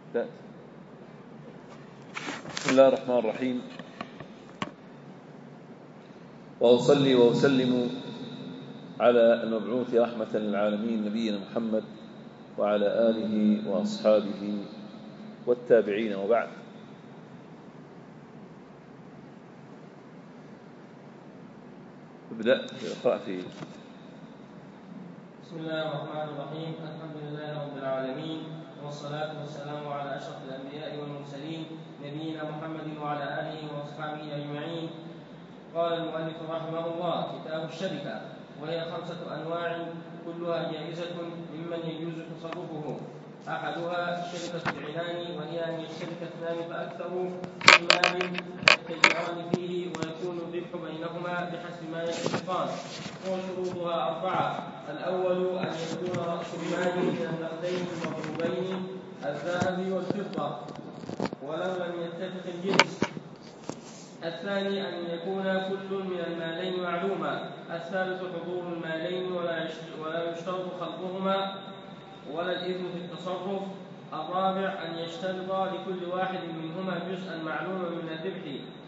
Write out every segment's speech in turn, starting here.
بسم الله الرحمن الرحيم، وأصلي وأسلم على المبعوث رحمة للعالمين نبينا محمد وعلى آله وأصحابه والتابعين، وبعد. ابدأ اقرأ فيه. بسم الله الرحمن الرحيم. الحمد لله رب العالمين، والصلاة والسلام على أشرف الأنبياء والمرسلين نبينا محمد وعلى آله وأصحابه أجمعين. قال المؤلف رحمه الله: كتاب الشركة، وهي 5 أنواع كلها جائزة ممن يجوز تصرفه. أحدها شركة العنان، وهي أن يشترك 2 فأكثر في مال يتجران فيه ويكون الربح بينهما بحسب ما يتفقان. وشروطها 4: الأول أن يكون رأس المال من النقدين المضروبين الذهب والفضة ولو لم يتفق الجنس. الثاني أن يكون كل من المالين معلوما. الثالث حضور المالين ولا يشترط خلقهما ولا الإذن في التصرف. الرابع أن يشترط لكل واحد منهما جزءا معلوما من الربح،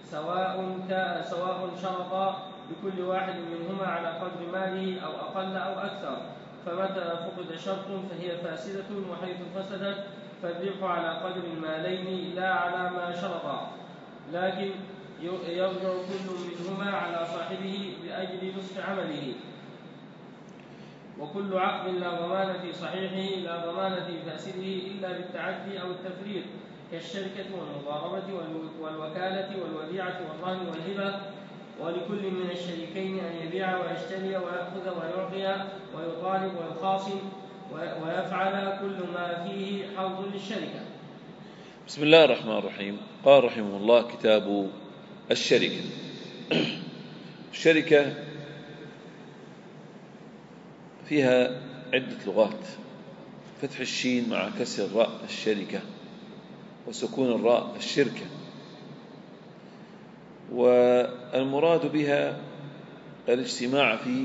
سواء شرط لكل واحد منهما على قدر ماله أو أقل أو أكثر، فمتى فقد شرط فهي فاسدة، وحيث فسدت فالربح على قدر المالين لا على ما شرط، لكن يرجع كل منهما على صاحبه لأجل نصف عمله. وكل عقد لا ضمان في صحيحه لا ضمان في فاسده إلا بالتعدي أو التفريط، كالشركة والمضاربة والوكالة والوديعة والرهن والهبة. ولكل من الشريكين أن يبيع ويشتري ويأخذ ويعطي ويطالب ويخاصم ويفعل كل ما فيه حظ للشركة. بسم الله الرحمن الرحيم. قال رحمه الله: كتاب الشركة. الشركة فيها عدة لغات: فتح الشين مع كسر الراء الشركة، وسكون الراء الشركة. والمراد بها الاجتماع في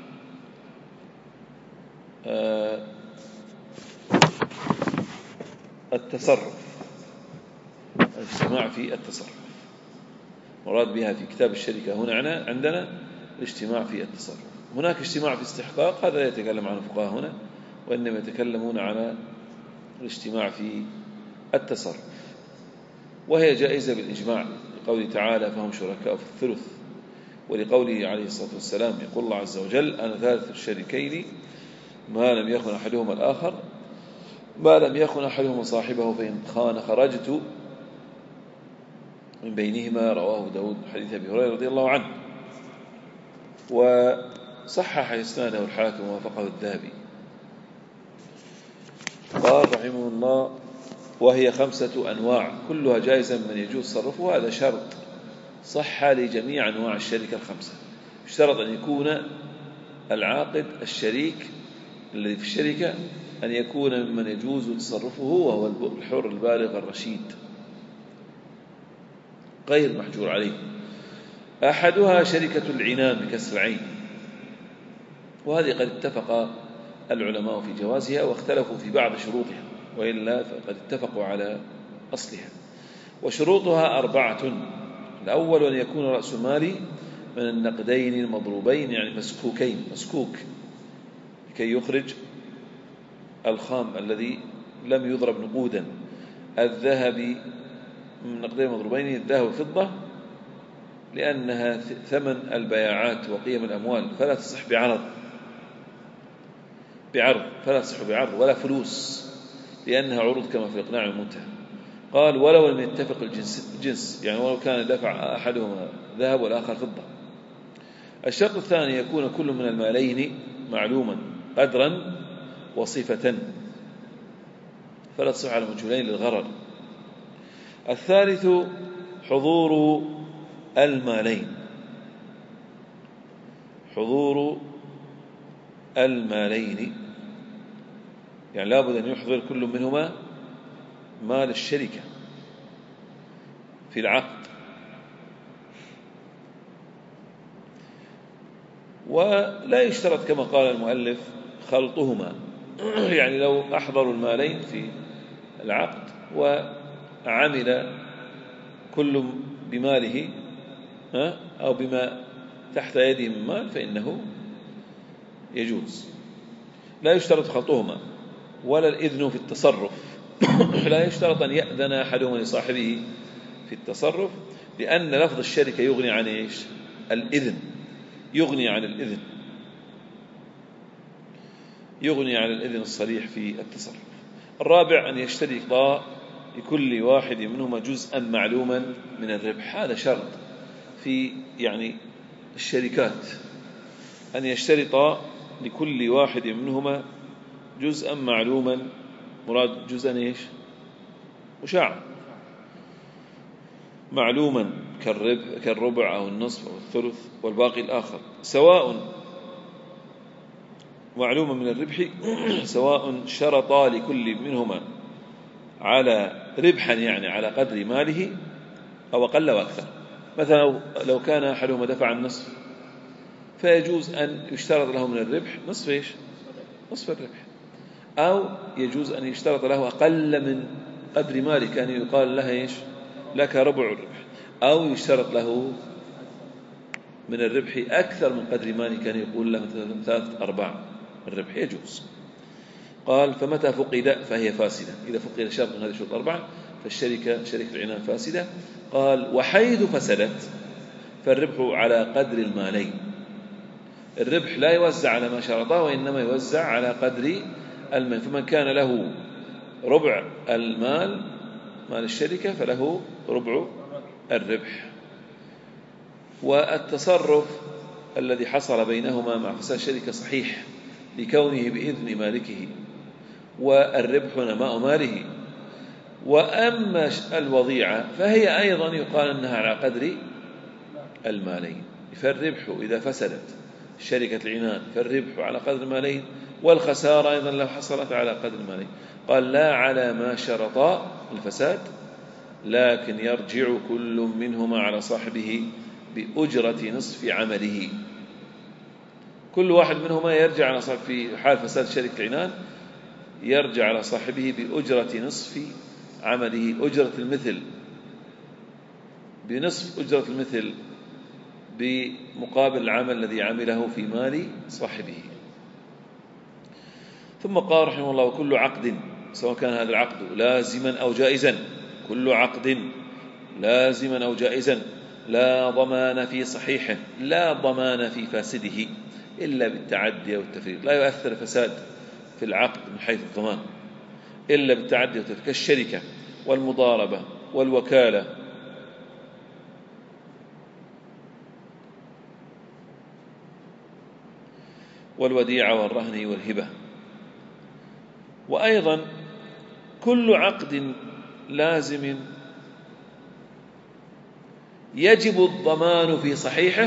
التصرف. الاجتماع في التصرف مراد بها في كتاب الشركة هنا عندنا الاجتماع في التصرف. هناك اجتماع في استحقاق، هذا لا يتكلم عنه الفقهاء هنا، وإنما يتكلمون على الاجتماع في التصرف، وهي جائزة بالإجماع، لقوله تعالى: فهم شركاء في الثلث، ولقوله عليه الصلاة والسلام: يقول الله عز وجل: أنا ثالث الشريكين ما لم يخن أحدهما الآخر، ما لم يخن أحدهما صاحبه، فإن خان خرجت من بينهما. رواه داود حديث أبي هريرة رضي الله عنه، وصحح إسناده الحاكم ووافقه الذهبي. قال رحمه الله: وهي 5 أنواع كلها جائزة من يجوز صرفه. هذا شرط صح لجميع أنواع الشركة 5. اشترط أن يكون العاقد الشريك الذي في الشركة أن يكون ممن يجوز تصرفه، وهو الحر البالغ الرشيد غير محجور عليه. أحدها شركة العنان بكسر العين، وهذه قد اتفق العلماء في جوازها واختلفوا في بعض شروطها، وإلا فقد اتفقوا على أصلها. وشروطها 4: الأول أن يكون رأس المال من النقدين المضروبين، يعني مسكوك لكي يخرج الخام الذي لم يضرب نقودا. الذهب من النقدين المضروبين الذهب والفضة، لأنها ثمن البياعات وقيم الأموال، فلا تصح بعرض فلا تصح بعرض ولا فلوس، لأنها عروض كما في الإقناع المنتهى. قال: ولو لم يتفق الجنس، يعني ولو كان دفع أحدهما ذهب والآخر فضة. الشرط الثاني: يكون كل من المالين معلوما قدرا وصفة، فلا تصح على مجهولين للغرر. الثالث: حضور المالين، يعني لابد أن يحضر كل منهما مال الشركة في العقد. ولا يشترط كما قال المؤلف خلطهما، يعني لو أحضروا المالين في العقد وعمل كل بماله أو بما تحت يده من مال فإنه يجوز. لا يشترط خلطهما ولا الإذن في التصرف لا يشترط أن يأذن أحدهما لصاحبه في التصرف، لأن لفظ الشركة يغني عن إيش؟ الإذن، يغني عن الإذن، يغني عن الإذن الصريح في التصرف. الرابع أن يشترط لكل واحد منهما جزءا معلوما من الربح. هذا شرط في الشركات، أن يشترط لكل واحد منهما جزءا معلوما. مراد جزءا إيش؟ مشاع معلوما كالربع أو النصف أو الثلث والباقي الآخر، سواء معلوما من الربح سواء شرطا لكل منهما على ربحا على قدر ماله أو أقل وأكثر. مثلا لو كان أحدهما دفع النصف فيجوز أن يشترط له من الربح نصف إيش؟ نصف الربح، أو يجوز أن يشترط له أقل من قدر ماله، كان يقال له إيش؟ لك ربع الربح، أو يشترط له من الربح أكثر من قدر ماله، كان يقول له 3/4 الربح، يجوز. قال فمتى فقد فهي فاسدة، إذا فقد شرط من هذه الشروط الأربعة فالشركة شركة العنان فاسدة. قال وحيث فسدت فالربح على قدر المالين، الربح لا يوزع على ما شرطه وإنما يوزع على قدر المال، فمن كان له ربع المال مال الشركة فله ربع الربح. والتصرف الذي حصل بينهما مع فساد الشركة صحيح لكونه بإذن مالكه والربح نماء ماله. وأما الوضيعة فهي أيضا يقال أنها على قدر المالين، فالربح إذا فسدت شركة العنان فالربح على قدر المالين، والخسارة أيضا لو حصلت على قدر المالين. قال لا على ما شرطا الفساد، لكن يرجع كل منهما على صاحبه بأجرة نصف عمله. كل واحد منهما يرجع على صاحبه في حال فساد شركة العنان، يرجع على صاحبه بأجرة نصف عمله، أجرة المثل، بنصف أجرة المثل بمقابل العمل الذي عمله في مال صاحبه. ثم قال رحمه الله وكل عقد سواء كان هذا العقد لازما أو جائزا، كل عقد لازما أو جائزا لا ضمان في صحيحه لا ضمان في فاسده إلا بالتعدي والتفريط. لا يؤثر فساد في العقد من حيث الضمان إلا بالتعدي والتفريط، كالشركة والمضاربة والوكالة والوديعة والرهن والهبة. وأيضا كل عقد لازم يجب الضمان في صحيحه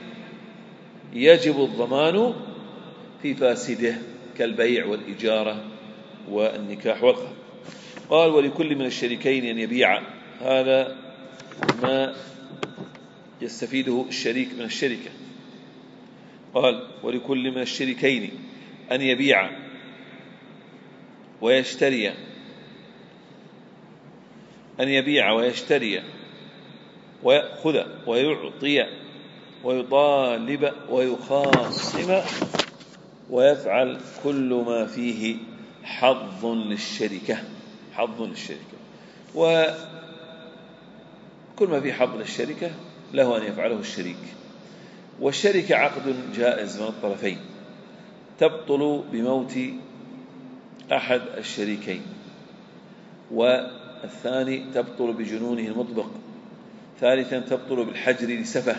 يجب الضمان في فاسده، كالبيع والإجارة والنكاح والخطبة. قال ولكل من الشريكين أن يبيع، هذا ما يستفيده الشريك من الشركة. قال ولكل من الشريكين أن يبيع ويشتري، أن يبيع ويشتري ويأخذ ويعطي ويطالب ويخاصم ويفعل كل ما فيه حظ للشركة، حظ للشركة، وكل ما فيه حظ للشركة له أن يفعله الشريك. والشركة عقد جائز من الطرفين، تبطل بموت أحد الشريكين، والثاني تبطل بجنونه المطبق، ثالثا تبطل بالحجر لسفه،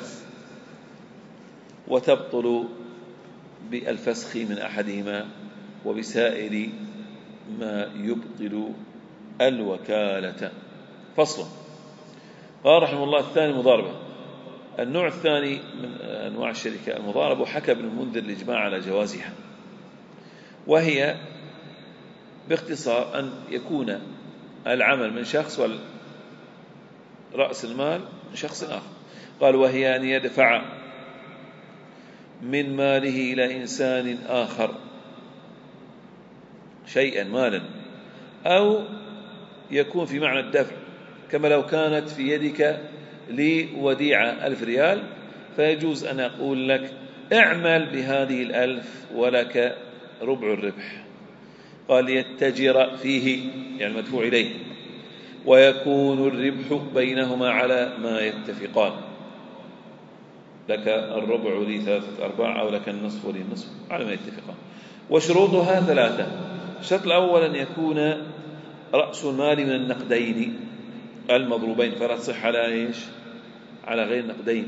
وتبطل بالفسخ من أحدهما وبسائر ما يبطل الوكالة. فصل. قال رحمه الله الثاني مضاربة. النوع الثاني من أنواع الشركة المضاربة، وحكى ابن المنذر الإجماع على جوازها، وهي باختصار أن يكون العمل من شخص ورأس المال من شخص آخر. قال وهي أن يدفع من ماله إلى إنسان آخر شيئا مالا، أو يكون في معنى الدفع، كما لو كانت في يدك لي وديعة 1000 ريال، فيجوز أن أقول لك اعمل بهذه 1000 ولك ربع الربح. قال يتجر فيه يعني مدفوع إليه، ويكون الربح بينهما على ما يتفقان، لك الربع لي 3/4 أو لك النصف ولي النصف على ما يتفقان. وشروطها 3. الشرط الأول أن يكون رأس المال من النقدين المضروبين، فلا تصح على إيش؟ على غير نقدين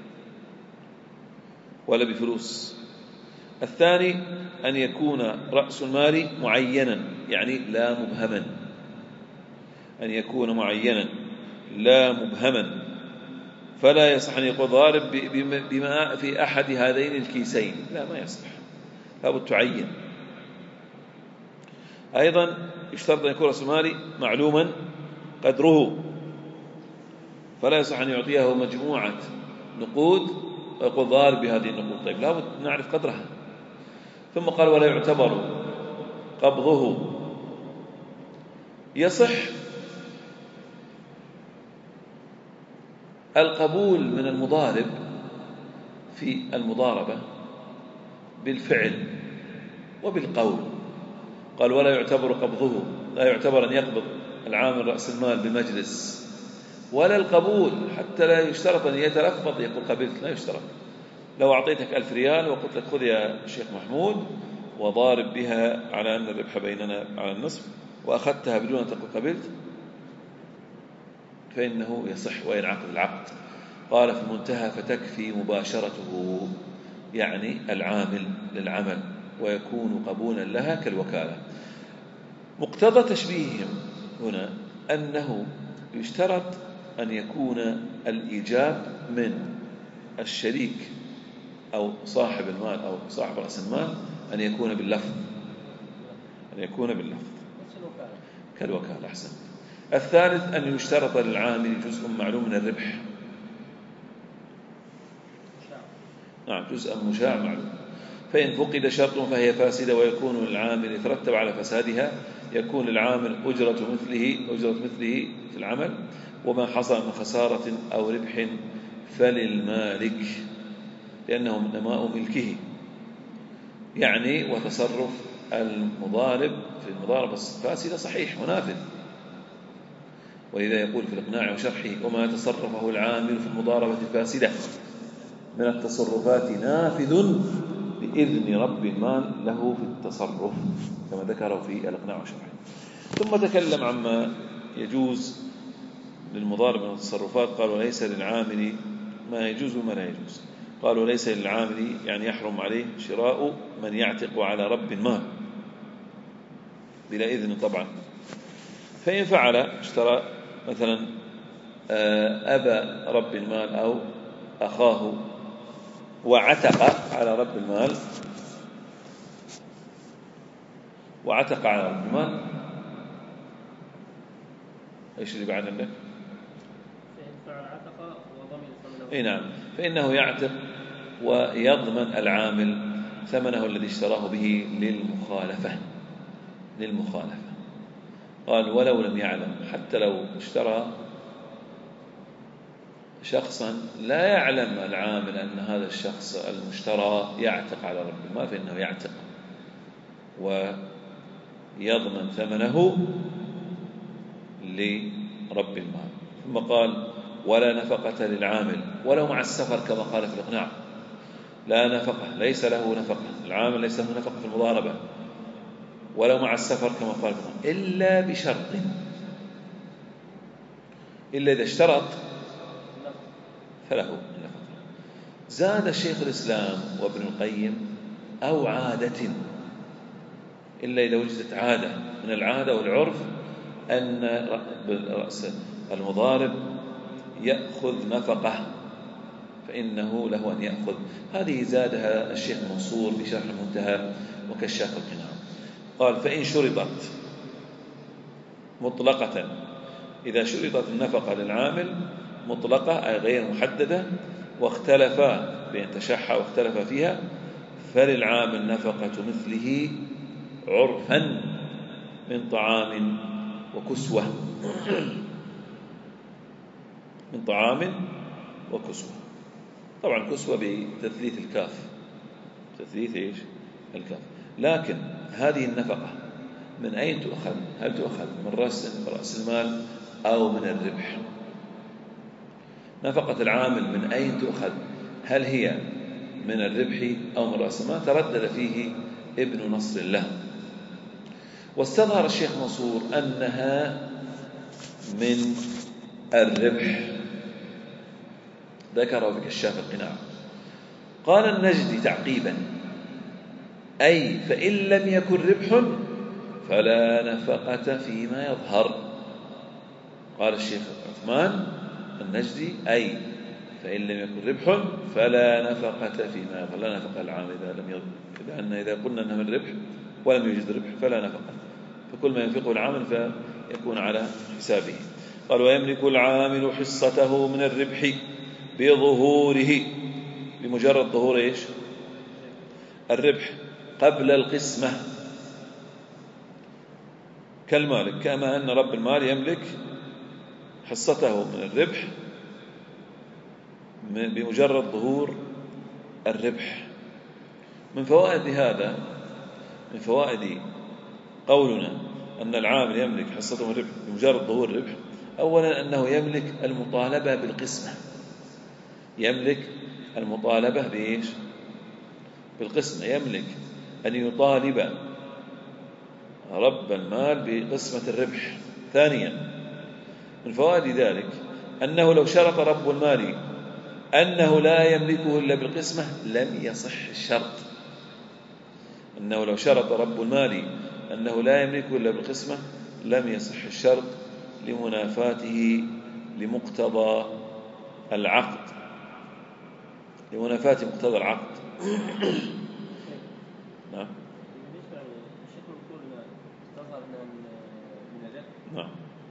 ولا بفلوس. الثاني أن يكون رأس المال معينا، يعني لا مبهما، أن يكون معينا لا مبهما، فلا يصح أن يقول ضارب بما في أحد هذين الكيسين، لا ما يصح، لابد تعين. أيضا يشترط أن يكون رأس المال معلوما قدره، فلا يصح أن يعطيه مجموعة نقود ويقول ضارب بهذه النقود، طيب لابد نعرف قدرها. ثم قال ولا يعتبر قبضه. يصح القبول من المضارب في المضاربة بالفعل وبالقول. قال ولا يعتبر قبضه، لا يعتبر أن يقبض العامل رأس المال بمجلس، ولا القبول، حتى لا يشترط أن يتلفظ يقول قبلت، لا يشترط. لو أعطيتك 1000 ريال وقلت لك خذ يا شيخ محمود وضارب بها على أن الربح بيننا على النصف، وأخذتها بدون أن تقول قبلت، فإنه يصح وينعقد العقد. قال في المنتهى فتكفي مباشرته، يعني العامل للعمل، ويكون قبولا لها كالوكالة. مقتضى تشبيههم هنا أنه يشترط أن يكون الإيجاب من الشريك أو صاحب المال أو صاحب رأس المال أن يكون باللفظ، أن يكون باللفظ كالوكالة. أحسن. الثالث أن يشترط للعامل جزء معلوم من الربح، نعم جزء مشاع معلوم، فإن فقد شرط فهي فاسدة، ويكون للعامل يترتب على فسادها، يكون للعامل أجرة مثله في العمل، وما حصل من خسارة أو ربح فللمالك، لأنه نماء ملكه. يعني وتصرف المضارب في المضاربة الفاسدة صحيح ونافذ، ولذا يقول في الإقناع وشرحه وما تصرفه العامل في المضاربة الفاسدة من التصرفات نافذ بإذن رب المال له في التصرف، كما ذكره في الإقناع وشرحه. ثم تكلم عما يجوز للمضارب من التصرفات. قال وليس للعامل ما يجوز وما لا يجوز. قال وليس للعامل يعني يحرم عليه شراء من يعتق على رب المال بلا إذن طبعا. فإن فعل اشترى مثلا أبا رب المال أو أخاه وعتق على رب المال، وعتق على رب المال، ايش اللي بعد عندك؟ فعل عتق وضمن ثمنه. اي نعم، فإنه يعتق ويضمن العامل ثمنه الذي اشتراه به للمخالفة. قال ولو لم يعلم، حتى لو اشترى شخصا لا يعلم العامل أن هذا الشخص المشترى يعتق على رب المال، فإنه يعتق ويضمن ثمنه لرب المال. ثم قال ولا نفقة للعامل ولو مع السفر، كما قال في الإقناع. لا نفقة، ليس له نفقة، العامل ليس له نفقة في المضاربة ولو مع السفر كما قال في الإقناع، إلا بشرط، إلا إذا اشترط فله النفقة. زاد الشيخ الإسلام وابن القيم أو عادة، إلا إذا وجدت عادة من العادة والعرف أن رأس المضارب يأخذ نفقة، فإنه له أن يأخذ. هذه زادها الشيخ منصور في شرح المنتهى وكشاف القناع. قال فإن شرطت مطلقة، إذا شرطت النفقة للعامل مطلقة أي غير محددة، واختلفا بين تشحى واختلف فيها، فللعامل نفقة مثله عرفا من طعام وكسوة. من طعام وكسوة. طبعا كسوة بتثليث الكاف، تثليث إيش؟ الكاف. لكن هذه النفقة من أين تؤخذ؟ هل تؤخذ من رأس المال أو من الربح؟ نفقة العامل من أين تؤخذ؟ هل هي من الربح أو من رأس المال؟ تردد فيه ابن نصر الله، واستظهر الشيخ منصور أنها من الربح، ذكره بكشاف القناع. قال النجدي تعقيبا: أي فإن لم يكن ربح فلا نفقة فيما يظهر. قال الشيخ عثمان النجدي: أي فإن لم يكن ربح فلا نفقة فيما يظهر، لا نفقة العامل إذا قلنا أنه من ربح ولم يوجد ربح فلا نفقة، فكل ما ينفقه العامل فيكون على حسابه. قال: ويملك العامل حصته من الربح بظهوره، بمجرد ظهور إيش؟ الربح قبل القسمة، كالمالك، كما أن رب المال يملك حصته من الربح بمجرد ظهور الربح. من فوائد هذا، من فوائد قولنا أن العامل يملك حصته من الربح بمجرد ظهور الربح، أولا أنه يملك المطالبة بالقسمة، يملك المطالبة بإيش؟ بالقسمة، يملك أن يطالب رب المال بقسمة الربح. ثانيا من فوائد ذلك أنه لو شرط رب المال أنه لا يملكه إلا بالقسمة لم يصح الشرط، أنه لو شرط رب المال أنه لا يملكه إلا بالقسمة لم يصح الشرط لمنافاته لمقتضى العقد، لمنافاة مقتضى العقد. نعم. نعم.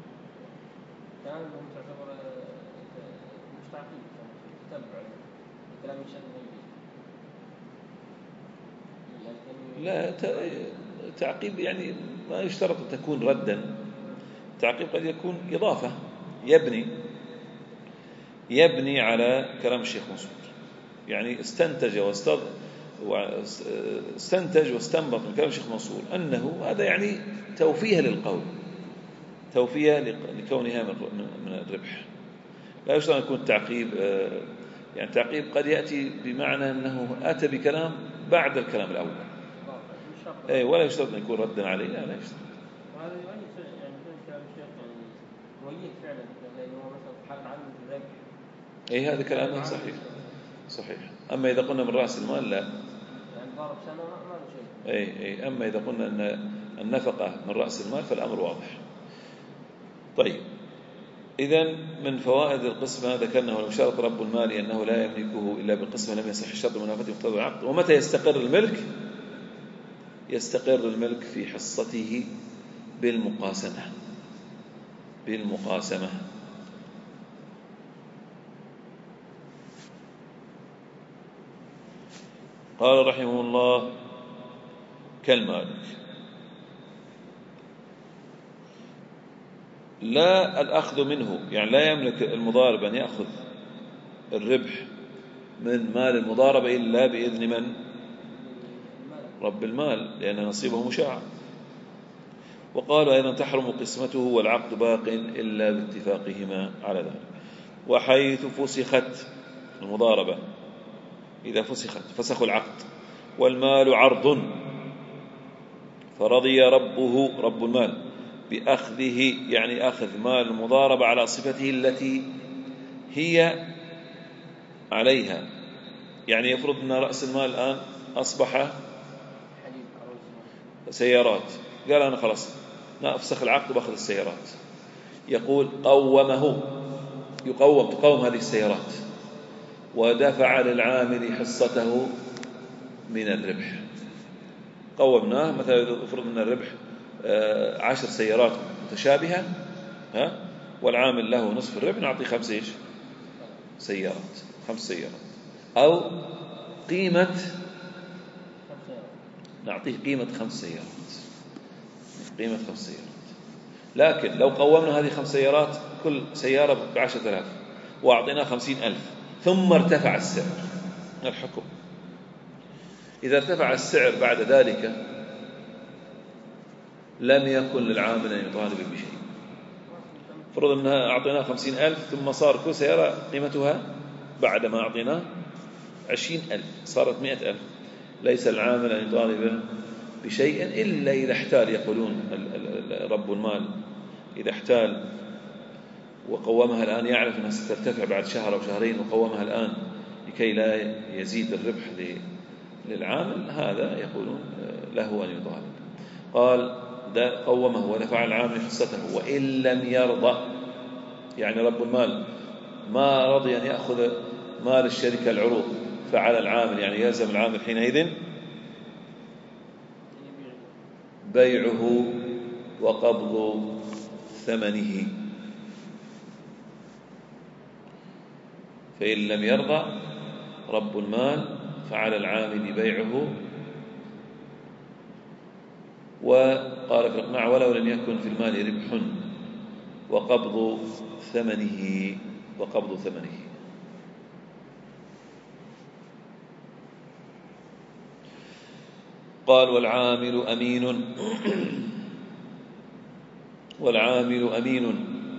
لا، تعقيب يعني ما يشترط أن تكون ردا، تعقيب قد يكون إضافة، يبني على كلام الشيخ منصور، يعني استنتج واستنبط من كلام الشيخ منصور أنه هذا يعني توفيه للقول، توفيه لكونها من الربح. لا يشترط أن يكون التعقيب، يعني التعقيب قد يأتي بمعنى أنه أتى بكلام بعد الكلام الأول، ولا يشترط أن يكون ردا عليه، لا يشترط. وهذا يعني كلام الشيخ يعني مؤيد فعلا، لأنه مثلا حال عنه الربح. هذا كلام صحيح. أما إذا قلنا من رأس المال لا، يعني ضرب سنة ما له شيء. أما إذا قلنا أن النفقة من رأس المال فالأمر واضح. طيب، إذن من فوائد القسمة ذكرنا: ولو شرط رب المال أنه لا يملكه إلا بالقسمة لم يصح الشرط منافاته مقتضى العقد. ومتى يستقر الملك؟ يستقر الملك في حصته بالمقاسمة. قال رحمه الله: كالمالك. لا الأخذ منه، يعني لا يملك المضارب أن يأخذ الربح من مال المضاربة إلا بإذن من؟ رب المال، لأن نصيبه مشاع. وقالوا أيضا: تحرم قسمته والعقد باق إلا باتفاقهما على ذلك. وحيث فسخت المضاربة، إذا فسخوا العقد والمال عرض فرضي رب المال بأخذه، يعني أخذ مال المضاربة على صفته التي هي عليها، يعني يفرض أن رأس المال الآن أصبح سيارات، قال أنا خلاص أفسخ العقد وبأخذ السيارات، يقول تقوم هذه السيارات ودفع للعامل حصته من الربح. قومناه مثلا، يفرض أن الربح 10 سيارات متشابهة، والعامل له نصف الربح، نعطيه 5 سيارات، أو نعطيه قيمة 5 سيارات، لكن لو قومنا هذه 5 سيارات كل سيارة ب10,000 وأعطيناه 50,000 ثم ارتفع السعر، الحكم إذا ارتفع السعر بعد ذلك لم يكن للعامل أن يطالب بشيء. فرض أنها أعطيناه 50,000 ثم صار كل سيارة قيمتها بعد ما أعطيناه 20,000 صارت 100,000، ليس العامل أن يطالب بشيء إلا إذا احتال. يقولون رب المال إذا احتال وقومها الآن يعرف أنها سترتفع بعد شهر أو شهرين وقومها الآن لكي لا يزيد الربح للعامل، هذا يقولون له أن يطالب. قال قومه ودفع العامل حصته وإن لم يرضى، يعني رب المال ما رضي أن يأخذ مال الشركة العروض، فعلى العامل يعني يلزم العامل حينئذ بيعه وقبض ثمنه. فإن لم يرضى رب المال فعلى العامل بيعه. وقال في الإقناع ولو لم يكن في المال ربح وقبض ثمنه. قال والعامل أمين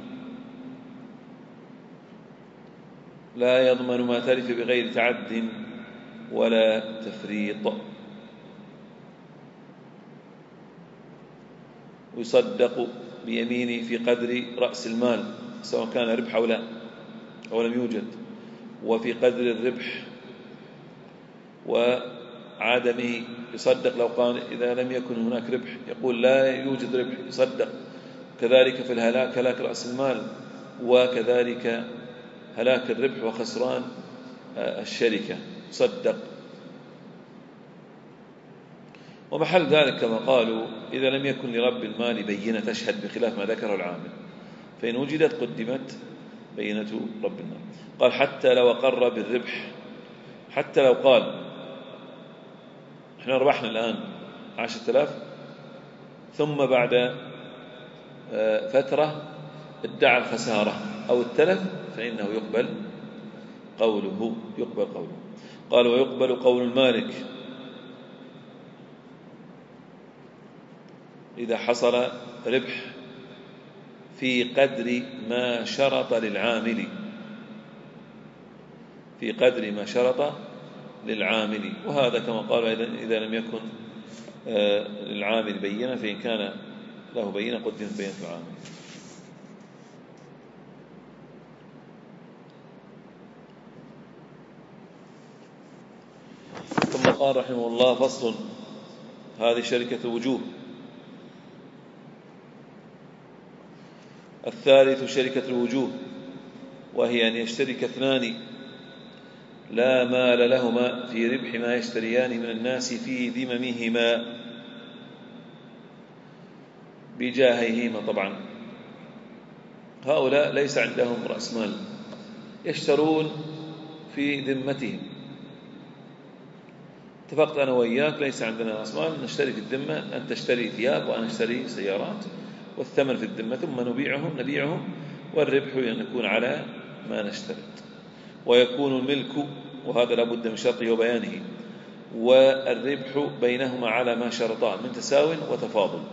لا يضمن ما تلف بغير تعد ولا تفريط، ويصدق بيمينه في قدر رأس المال سواء كان ربح أو لا أو لم يوجد، وفي قدر الربح وعدمه يصدق. لو قال إذا لم يكن هناك ربح يقول لا يوجد ربح، يصدق. كذلك في الهلاك، هلاك رأس المال، وكذلك هلاك الربح وخسران الشركة، يصدق. ومحل ذلك كما قالوا إذا لم يكن لرب المال بينة تشهد بخلاف ما ذكره العامل، فإن وجدت قدمت بينة رب المال. قال حتى لو أقر بالربح، حتى لو قال احنا ربحنا الآن 10,000 ثم بعد فترة ادعى الخسارة أو التلف، فإنه يقبل قوله. قال ويقبل قول المالك إذا حصل ربح في قدر ما شرط للعامل، وهذا كما قال إذا لم يكن للعامل بينة، فإن كان له بينة قدمت بينة العامل. ثم قال رحمه الله فصل. هذه شركة وجوه. الثالث شركة الوجوه، وهي أن يشترك اثنان لا مال لهما في ربح ما يشتريان من الناس في ذممهما بجاههما. طبعا هؤلاء ليس عندهم رأس مال، يشترون في ذمتهم. اتفقت أنا وإياك ليس عندنا رأس مال، نشتري في الذمة، أن تشتري ثياب وأنا أشتري سيارات، والثمن في الذمة، ثم نبيعهم والربح يكون على ما نشترط. ويكون الملك، وهذا لابد من شرطه وبيانه، والربح بينهما على ما شرطان من تساو وتفاضل،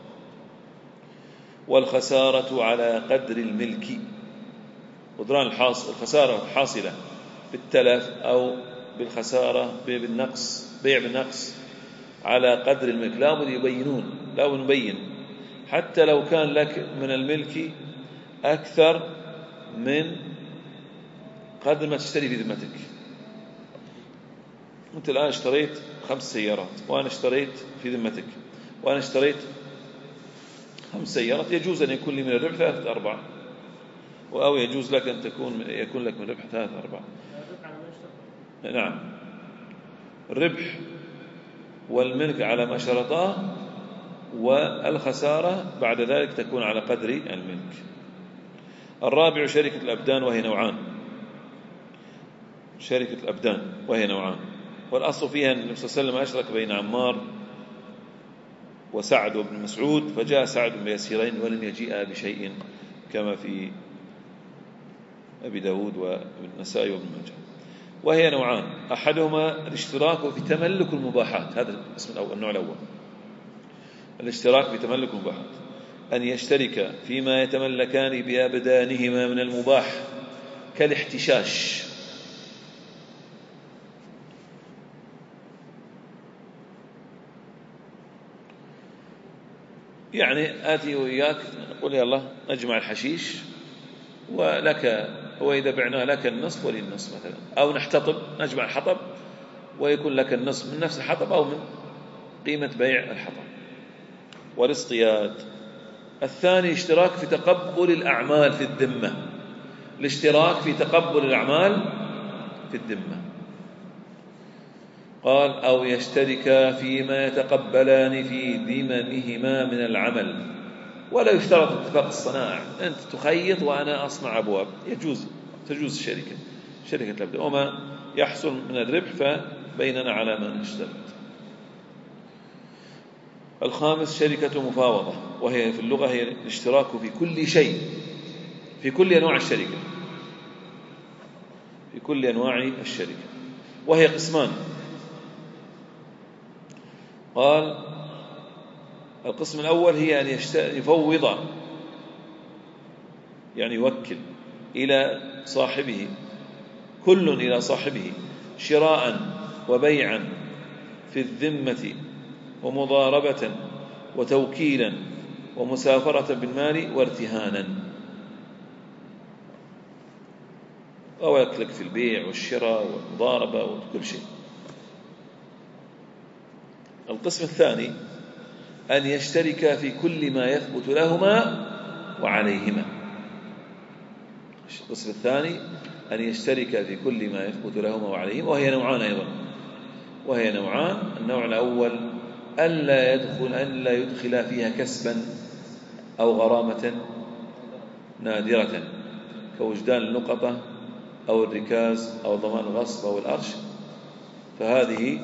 والخسارة على قدر الملك. قدران الخسارة حاصلة بالتلف أو بالخسارة بالنقص، بيع بالنقص، على قدر الملك. لا نبين حتى لو كان لك من الملك أكثر من قدر ما تشتري في ذمتك. أنت الآن اشتريت 5 سيارات وأنا اشتريت في ذمتك، وأنا اشتريت 5 سيارات، يجوز أن يكون لي من الربح 3/4، أو يجوز لك أن يكون لك من الربح 3/4. نعم، الربح والملك على ما شرطاه، والخسارة بعد ذلك تكون على قدر الملك. الرابع شركة الأبدان، وهي نوعان. والأصل فيها أن النبي صلى الله عليه وسلم أشرك بين عمار وسعد وابن مسعود، فجاء سعد بيسيرين ولن يجيء بشيء كما في أبي داود وابن النسائي وابن ماجه. وهي نوعان: أحدهما الاشتراك في تملك المباحات، هذا الاسم الأول، النوع الأول الاشتراك في تملك المباحات، أن يشترك فيما يتملكان بأبدانهما من المباح كالاحتشاش، يعني آتي وإياك نقول يلا نجمع الحشيش ولك، وإذا بعناه لك النصف ولي النصف مثلا، أو نحتطب نجمع الحطب ويكون لك النصف من نفس الحطب أو من قيمة بيع الحطب. والاصطياد الثاني اشتراك في تقبل الأعمال في الذمة، الاشتراك في تقبل الأعمال في الذمة. قال: أو يشترك فيما يتقبلان في ذممهما من العمل، ولا يشترط اتفاق الصنائع، أنت تخيط وأنا أصنع أبواب، تجوز الشركة، شركة الأبدان، وما يحصل من الربح فبيننا على ما نشترط. الخامس شركة مفاوضة، وهي في اللغة هي الاشتراك في كل شيء، في كل أنواع الشركة، في كل أنواع الشركة، وهي قسمان. قال: القسم الأول هي أن يفوض، يعني يوكل إلى صاحبه، كل إلى صاحبه، شراء وبيعا في الذمة ومضاربة وتوكيلا ومسافرة بالمال وارتهانا، أو يكلك في البيع والشراء والمضاربة وكل شيء. القسم الثاني أن يشترك في كل ما يثبت لهما وعليهما. القسم الثاني أن يشترك في كل ما يثبت لهما وعليهما، وهي نوعان أيضا، وهي نوعان: النوع الأول ألا يدخل فيها كسبا أو غرامة نادرة كوجدان اللقطة أو الركاز أو ضمان الغصب أو الأرش، فهذه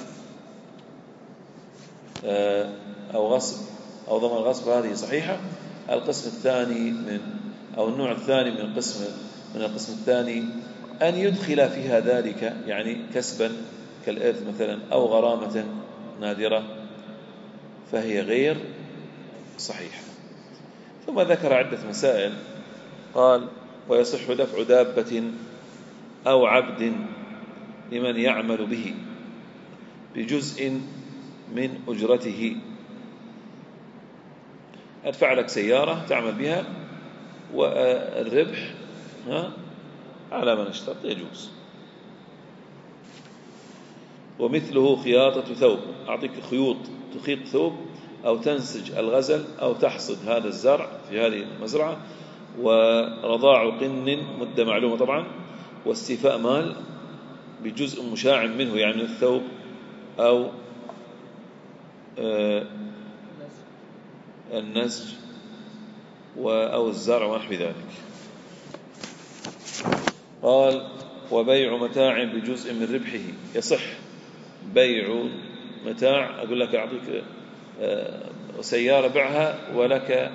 أو غصب أو ضمان الغصب، هذه صحيحة. القسم الثاني أو النوع الثاني من القسم الثاني أن يدخل فيها ذلك، يعني كسبا كالإرث مثلا أو غرامة نادرة، فهي غير صحيحة. ثم ذكر عدة مسائل. قال: ويصح دفع دابة أو عبد لمن يعمل به بجزء من أجرته، أدفع لك سيارة تعمل بها والربح على من اشترط، يجوز. ومثله خياطة ثوب، أعطيك خيوط تخيط ثوب أو تنسج الغزل أو تحصد هذا الزرع في هذه المزرعة، ورضاع قن مدة معلومة طبعا، واستيفاء مال بجزء مشاع منه، يعني الثوب أو النسج أو الزرع ونحو ذلك. قال: وبيع متاع بجزء من ربحه، يصح بيع متاع، أقول لك أعطيك سيارة بعها ولك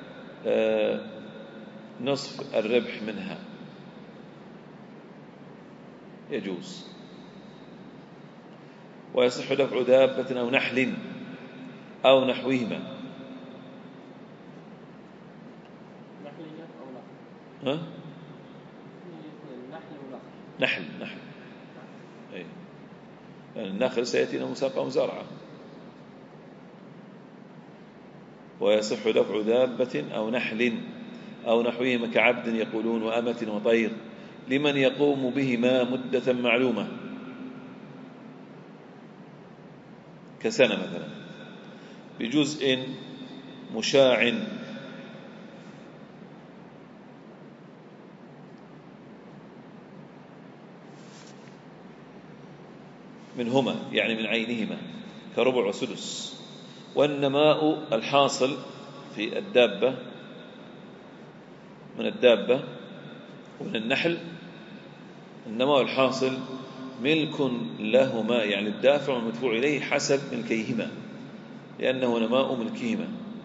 نصف الربح منها، يجوز. ويصح دفع دابة أو نحل أو نحوهما. نحل أي، يعني النخل سيأتينا مساقة ومزارعة. ويصح دفع دابة أو نحل أو نحوهما كعبد يقولون وأمة وطير لمن يقوم بهما مدة معلومة كسنة مثلا بجزء مشاع منهما، يعني من عينهما، كربع وسدس. والنماء الحاصل في الدابة، من الدابة ومن النحل، النماء الحاصل ملك لهما، يعني الدافع والمدفوع إليه حسب ملكيهما، لأنه نماء ملكهما،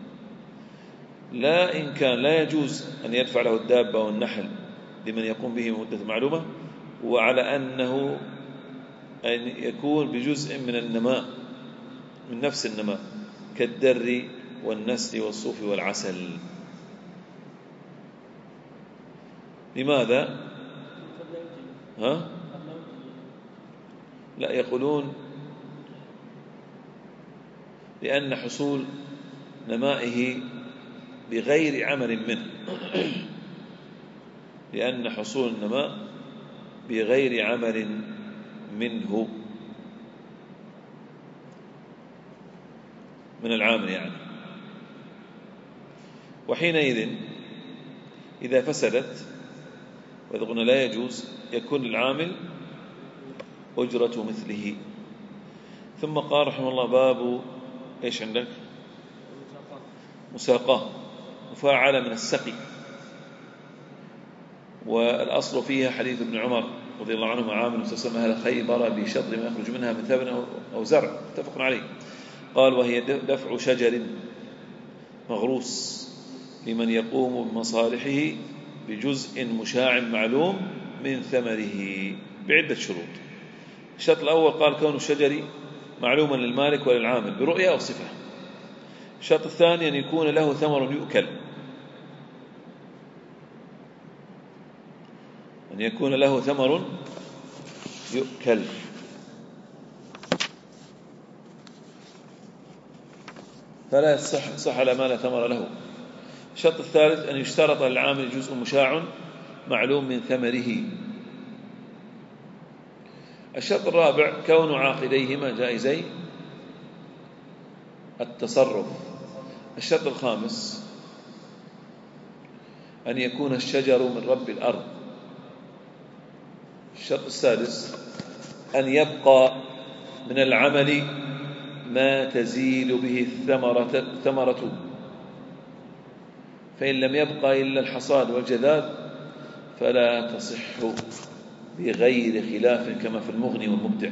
لا إن كان لا يجوز أن يدفع له الدابة والنحل لمن يقوم به مدة معلومة، وعلى أنه أن يكون بجزء من النماء من نفس النماء كالدر والنسل والصوف والعسل. لماذا؟ لا، يقولون لأن حصول نمائه بغير عمل منه، لأن حصول النماء بغير عمل منه من العامل يعني. وحينئذ إذا فسدت وإذا قلنا لا يجوز يكون للعامل أجرة مثله. ثم قال رحمه الله باب إيش عندك؟ مساقاه، مفاعلة من السقي، والأصل فيها حديث ابن عمر رضي الله عنهما عامل وسلم أهل خيبر بشطر ما يخرج منها من ثمن أو زرع، متفق عليه. قال وهي دفع شجر مغروس لمن يقوم بمصالحه بجزء مشاع معلوم من ثمره بعدة شروط. الشرط الأول قال كون الشجر معلوما للمالك وللعامل برؤية أو صفة. الشرط الثاني أن يكون له ثمر يؤكل، أن يكون له ثمر يؤكل. فلا يصح على ما لا ثمر له. الشرط الثالث أن يشترط للعامل جزء مشاع معلوم من ثمره. الشرط الرابع كون عاقديهما جائزي التصرف. الشرط الخامس أن يكون الشجر من رب الأرض. الشرط السادس أن يبقى من العمل ما تزيد به الثمرة، فإن لم يبقى إلا الحصاد والجذاذ فلا تصح بغير خلاف كما في المغني والمبدع.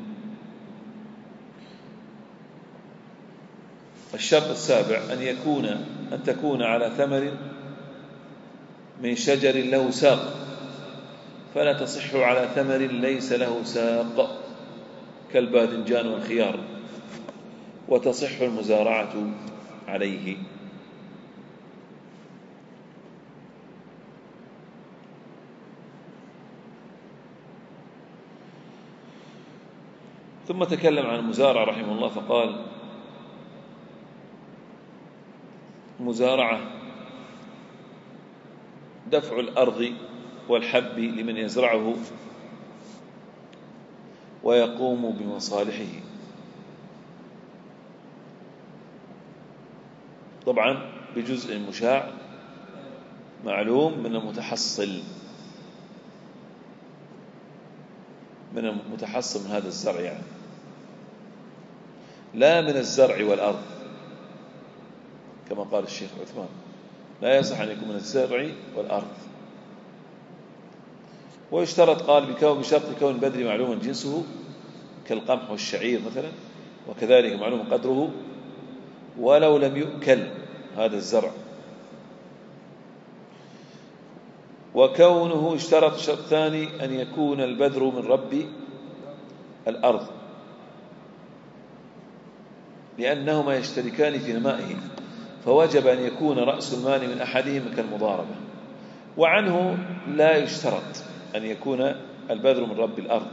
الشرط السابع أن تكون على ثمر من شجر له ساق، فلا تصح على ثمر ليس له ساق كالباذنجان والخيار، وتصح المزارعة عليه. ثم تكلم عن المزارعة رحمه الله فقال مزارعة دفع الأرض والحب لمن يزرعه ويقوم بمصالحه، طبعا بجزء مشاع معلوم من المتحصل من هذا الزرع، يعني لا من الزرع والأرض كما قال الشيخ عثمان، لا يصح أن يكون من الزرع والأرض. ويشترط قال بشرط كون البذر معلوما جنسه كالقمح والشعير مثلا، وكذلك معلوم قدره ولو لم يؤكل هذا الزرع. وكونه اشترط الشرط الثاني أن يكون البذر من رب الأرض، لأنهما يشتركان في نمائه، فوجب أن يكون رأس المال من أحدهما كالمضاربة. وعنه لا يشترط أن يكون البذر من رب الأرض،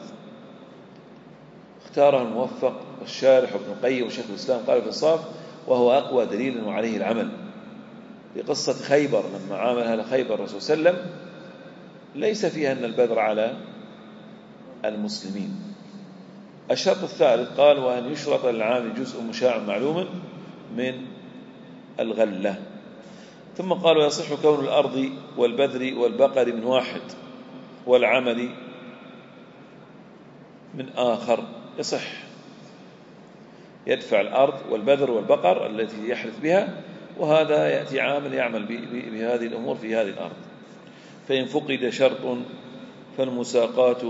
اختاره الموفق والشارح ابن القيم وشيخ الإسلام قال في الإنصاف، وهو أقوى دليل وعليه العمل. لقصة خيبر لما عامل أهل خيبر الرسول صلى الله عليه وسلم ليس فيها أن البذر على المسلمين. الشرط الثالث قال وأن يشرط للعامل جزء مشاع معلوم من الغلة. ثم قال ويصح كون الأرض والبذر والبقر من واحد والعمل من آخر، يصح يدفع الأرض والبذر والبقر التي يحرث بها، وهذا يأتي عامل يعمل بهذه الأمور في هذه الأرض. فإن فقد شرط فالمساقات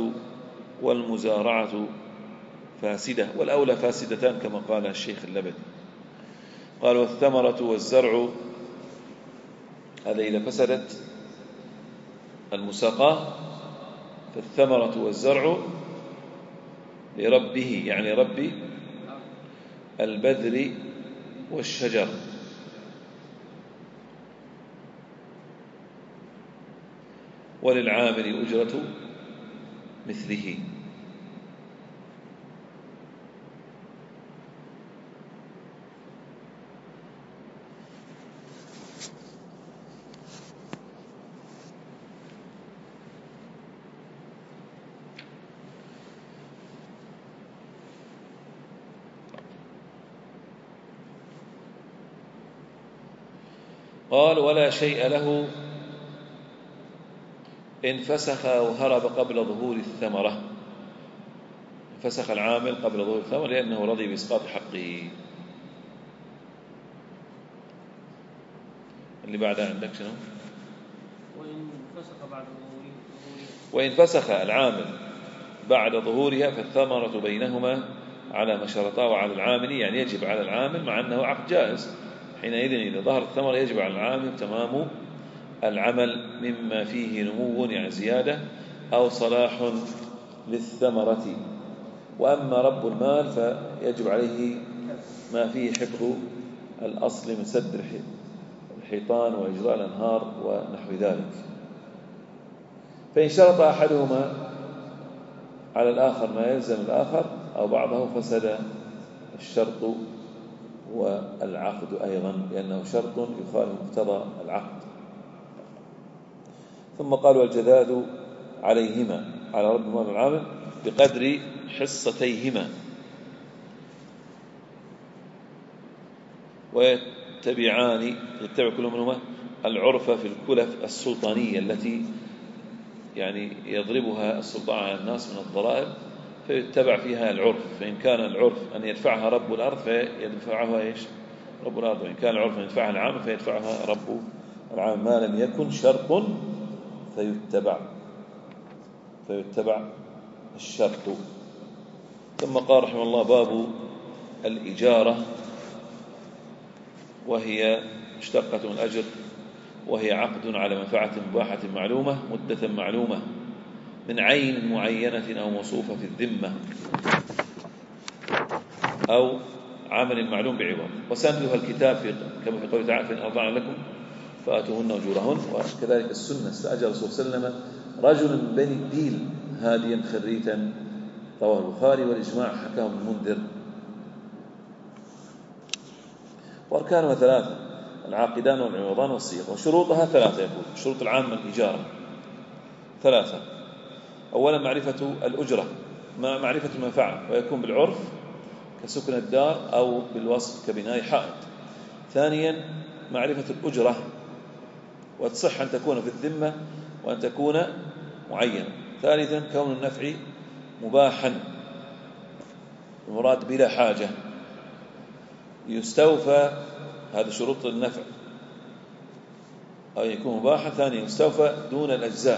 والمزارعة فاسدة، والأولى فاسدتان كما قال الشيخ اللبدي. قال والثمرة والزرع، هذا إذا فسدت المساقاة، فالثمرة والزرع لربه، يعني رب البذر والشجر، وللعامل أجرة مثله. قال ولا شيء له إن فسخ أو هرب قبل ظهور الثمرة، فسخ العامل قبل ظهور الثمرة لأنه رضي بإسقاط حقه. اللي بعدها عندك شنو؟ وإن فسخ العامل بعد ظهورها فالثمرة بينهما على ما شرطاه وعلى العامل، يعني يجب على العامل مع أنه عقد جائز. حينئذ إذا ظهر الثمرة يجب على العامل تمام العمل مما فيه نمو، يعني زيادة أو صلاح للثمرة. وأما رب المال فيجب عليه ما فيه حفظ الأصل من سد الحيطان وإجراء الأنهار ونحو ذلك. فإن شرط أحدهما على الآخر ما يلزم الآخر أو بعضه فسد الشرط والعقد أيضا، لأنه شرط يخالف مقتضى العقد. ثم قال والجذاذ عليهما، على رب المال والعامل بقدر حصتيهما، يتبع كل منهما العرف في الكلف السلطانية التي يعني يضربها السلطان على الناس من الضرائب، فيتبع فيها العرف. فإن كان العرف أن يدفعها رب الأرض فيدفعها رب الأرض، وإن كان العرف أن يدفعها العامل فيدفعها رب العامل، ما لم يكن شرط فيتبع الشرط. ثم قال رحمه الله باب الإجارة، وهي مشتقة من الأجر، وهي عقد على منفعة مباحة معلومة مدة معلومة من عين معينة أو موصوفة في الذمة أو عمل معلوم بعوض. وسندها الكتاب كما في قوله تعالى فإن أرضعن لكم فآتوهن أجورهن. وكذلك السنة، استأجر الرسول صلى الله عليه وسلم رجل من بني الديل هاديا خريتا، رواه البخاري، والإجماع حكاه ابن المنذر. وأركانها ثلاثة: العاقدان والعوضان والصيغ. وشروطها ثلاثة، يقول شروط العامة الإجارة ثلاثة: أولا معرفة الأجرة، معرفة المنفعة، ويكون بالعرف كسكن الدار أو بالوصف كبناء حائط. ثانيا معرفة الأجرة، وتصح أن تكون في الذمة وأن تكون معينة. ثالثا كون النفع مباحا، المراد بلا حاجة، يستوفى، هذا شروط النفع، أو يكون مباحا. ثانيا يستوفى دون الأجزاء،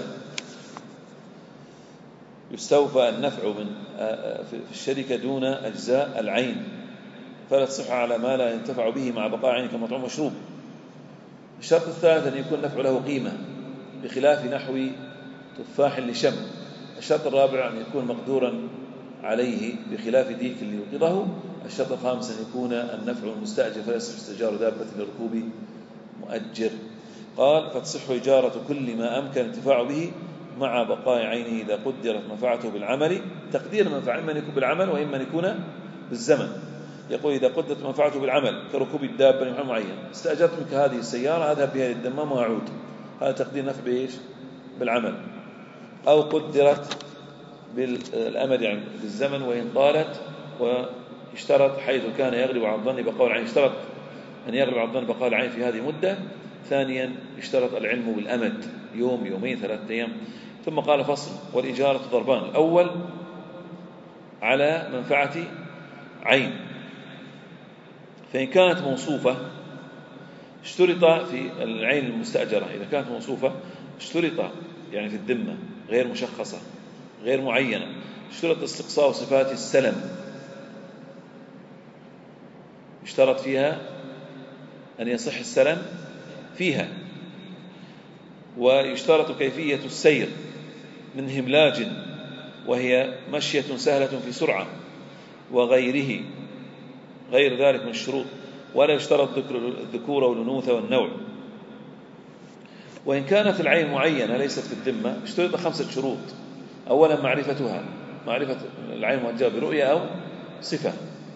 يستوفى النفع في الشركة دون أجزاء العين، فلا تصح على ما لا ينتفع به مع بقاء عين كمطعوم مشروب. الشرط الثالث أن يكون النفع له قيمة بخلاف نحو تفاح لشم. الشرط الرابع أن يكون مقدورا عليه بخلاف ديك اللي يوقظه. الشرط الخامس أن يكون النفع المستأجر فلا يصح استئجار دابة لركوب مؤجر. قال فتصح إجارة كل ما أمكن الانتفاع به مع بقاء عينه إذا قدرت منفعته بالعمل. تقدير المنفعة إما أن يكون بالعمل وإما أن يكون بالزمن. يقول إذا قدرت منفعته بالعمل كركوب الدابة لمحل معين، استأجرت منك هذه السيارة أذهب بها للدمام وأعود، هذا تقدير نفع بإيش؟ بالعمل. أو قدرت بالأمد يعني بالزمن وإن طالت، واشترط حيث كان يغلب على الظن بقاء العين، اشترط أن يغلب على الظن بقاء العين في هذه المدة. ثانيا اشترط العلم بالأمد، يوم يومين 3 أيام. ثم قال فصل: والإجارة ضربان: الأول على منفعة عين، فإن كانت موصوفة اشترط في العين المستأجرة، إذا كانت موصوفة اشترط يعني في الذمة غير مشخصة غير معينة، اشترط استقصاء صفات السلم، اشترط فيها أن يصح السلم فيها. ويشترط كيفية السير من هملاج وهي مشية سهلة في سرعة وغير ذلك من الشروط، ولا يشترط الذكور والأنوثة والنوع. وإن كانت العين معينة ليست في الذمة اشترط 5 شروط. أولا معرفة العين مؤجلة برؤية أو صفة.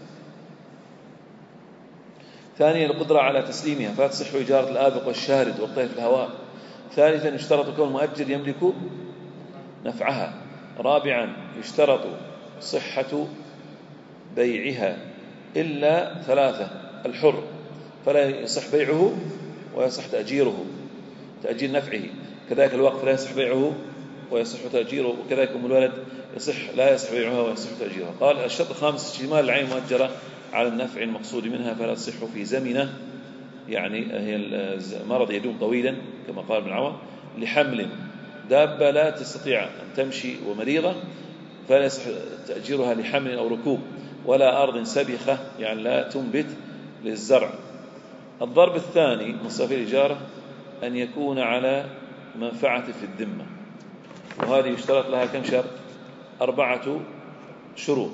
ثانيا القدرة على تسليمها فلا تصح إجارة الآبق والشارد والطير في الهواء. ثالثا يشترط كون المؤجر يملك نفعها. رابعا يشترط صحة بيعها إلا 3: الحر فلا يصح بيعه ويصح تأجير نفعه، كذلك الوقف لا يصح بيعه ويصح تأجيره، وكذلك أم الولد لا يصح بيعها ويصح تأجيرها. قال الشرط الخامس اشتمال العين المؤجرة على النفع المقصود منها فلا تصح في زمنه، يعني هي المرض يدوم طويلا كما قال ابن عوض، لحمل دابة لا تستطيع أن تمشي ومريضة فلا يصح تأجيرها لحمل أو ركوب، ولا أرض سبخة يعني لا تنبت للزرع. الضرب الثاني من صفة الإجارة أن يكون على منفعة في الذمة، وهذه يشترط لها كم شرط؟ 4 شروط.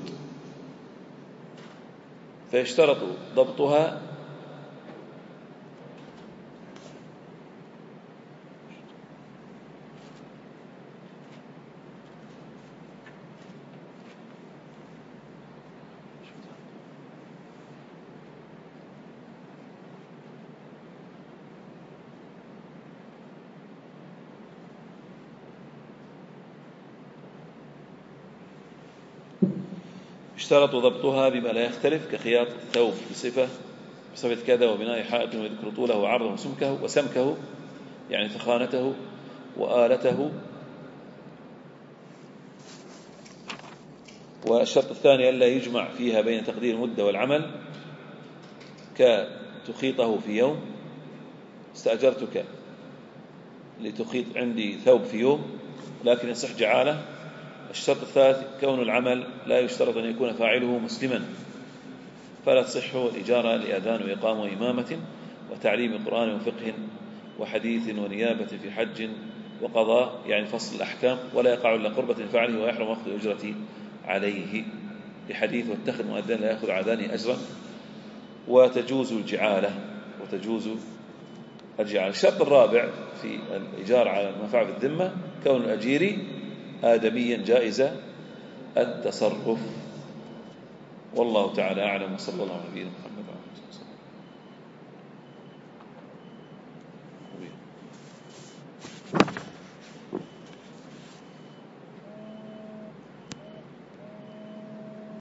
فيشترط ضبطها بما لا يختلف كخياط الثوب بصفة كذا، وبناء حائط ويذكر طوله وعرضه وسمكه يعني ثخانته وآلته. والشرط الثاني ألا يجمع فيها بين تقدير المدة والعمل، كتخيطه في يوم، استأجرتك لتخيط عندي ثوب في يوم لكن يصح جعاله. الشرط الثالث كون العمل لا يشترط أن يكون فاعله مسلما، فلا تصح الإجارة لأذان وإقامة وإمامة وتعليم قرآن وفقه وحديث ونيابة في حج وقضاء، يعني فصل الأحكام، ولا يقع إلا قربة فعله ويحرم أخذ الأجرة عليه، لحديث واتخذ مؤذن لا يأخذ عذان أجرا. وتجوز الجعالة الشرط الرابع في الإجارة على المنفعة في الذمة كون الأجير آدميا جائز التصرف. والله تعالى أعلم، وصلى الله على نبينا محمد.